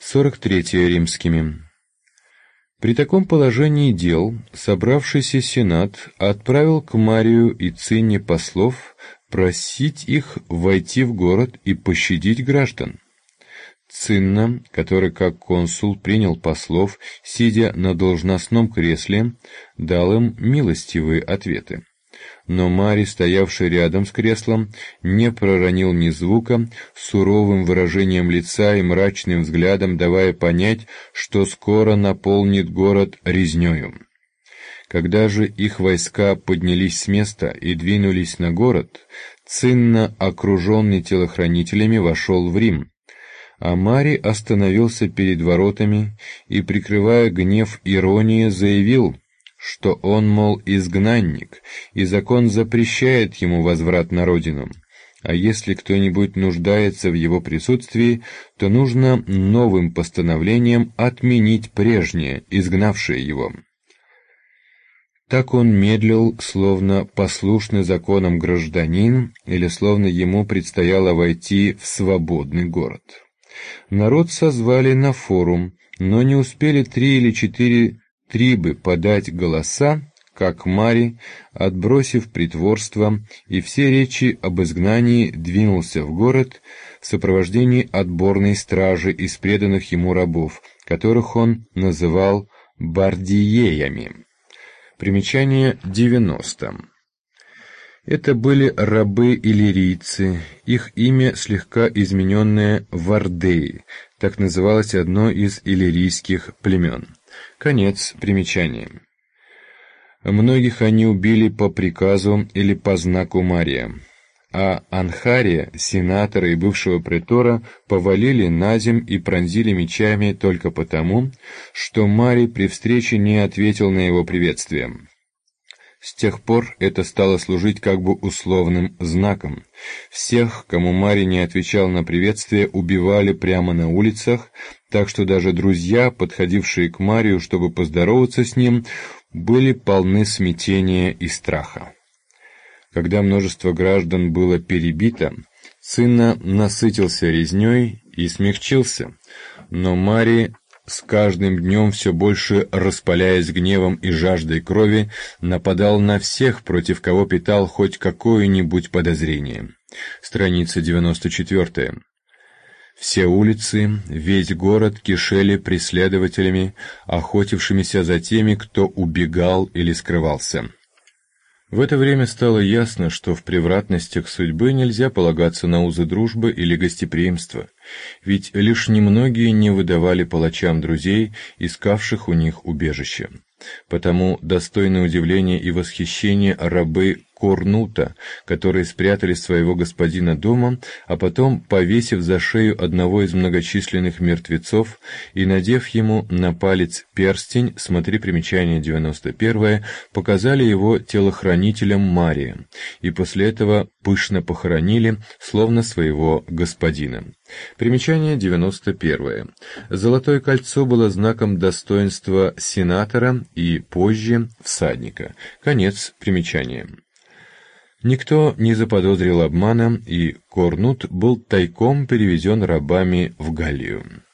43 римскими. При таком положении дел собравшийся сенат отправил к Марию и Цинне послов просить их войти в город и пощадить граждан. Цинна, который как консул принял послов, сидя на должностном кресле, дал им милостивые ответы. Но Марий, стоявший рядом с креслом, не проронил ни звука, суровым выражением лица и мрачным взглядом давая понять, что скоро наполнит город резнёю. Когда же их войска поднялись с места и двинулись на город, Цинна, окруженный телохранителями, вошел в Рим, а Марий остановился перед воротами и, прикрывая гнев иронии, заявил, что он, мол, изгнанник, и закон запрещает ему возврат на родину, а если кто-нибудь нуждается в его присутствии, то нужно новым постановлением отменить прежнее, изгнавшее его. Так он медлил, словно послушный законам гражданин, или словно ему предстояло войти в свободный город. Народ созвали на форум, но не успели 3 или 4 трибы подать голоса, как Марий, отбросив притворство и все речи об изгнании, двинулся в город в сопровождении отборной стражи из преданных ему рабов, которых он называл бардиеями. Примечание 90. Это были рабы иллирийцы, их имя слегка измененное Вардеи, так называлось одно из иллирийских племен. Конец примечания. Многих они убили по приказу или по знаку Мария, а Анхария, сенатора и бывшего претора, повалили наземь и пронзили мечами только потому, что Марий при встрече не ответил на его приветствие. С тех пор это стало служить как бы условным знаком. Всех, кому Марий не отвечал на приветствие, убивали прямо на улицах, так что даже друзья, подходившие к Марию, чтобы поздороваться с ним, были полны смятения и страха. Когда множество граждан было перебито, Цинна насытился резнёй и смягчился, но Марий, с каждым днем все больше распаляясь гневом и жаждой крови, нападал на всех, против кого питал хоть какое-нибудь подозрение. Страница 94. Все улицы, весь город кишели преследователями, охотившимися за теми, кто убегал или скрывался. В это время стало ясно, что в превратностях судьбы нельзя полагаться на узы дружбы или гостеприимства, ведь лишь немногие не выдавали палачам друзей, искавших у них убежище. Потому достойны удивления и восхищения рабы Корнута, которые спрятали своего господина дома, а потом, повесив за шею одного из многочисленных мертвецов и надев ему на палец перстень, смотри примечание 91, показали его телохранителям Мария, и после этого пышно похоронили, словно своего господина. Примечание 91. Золотое кольцо было знаком достоинства сенатора и позже всадника. Конец примечания. Никто не заподозрил обмана, и Корнут был тайком перевезен рабами в Галлию.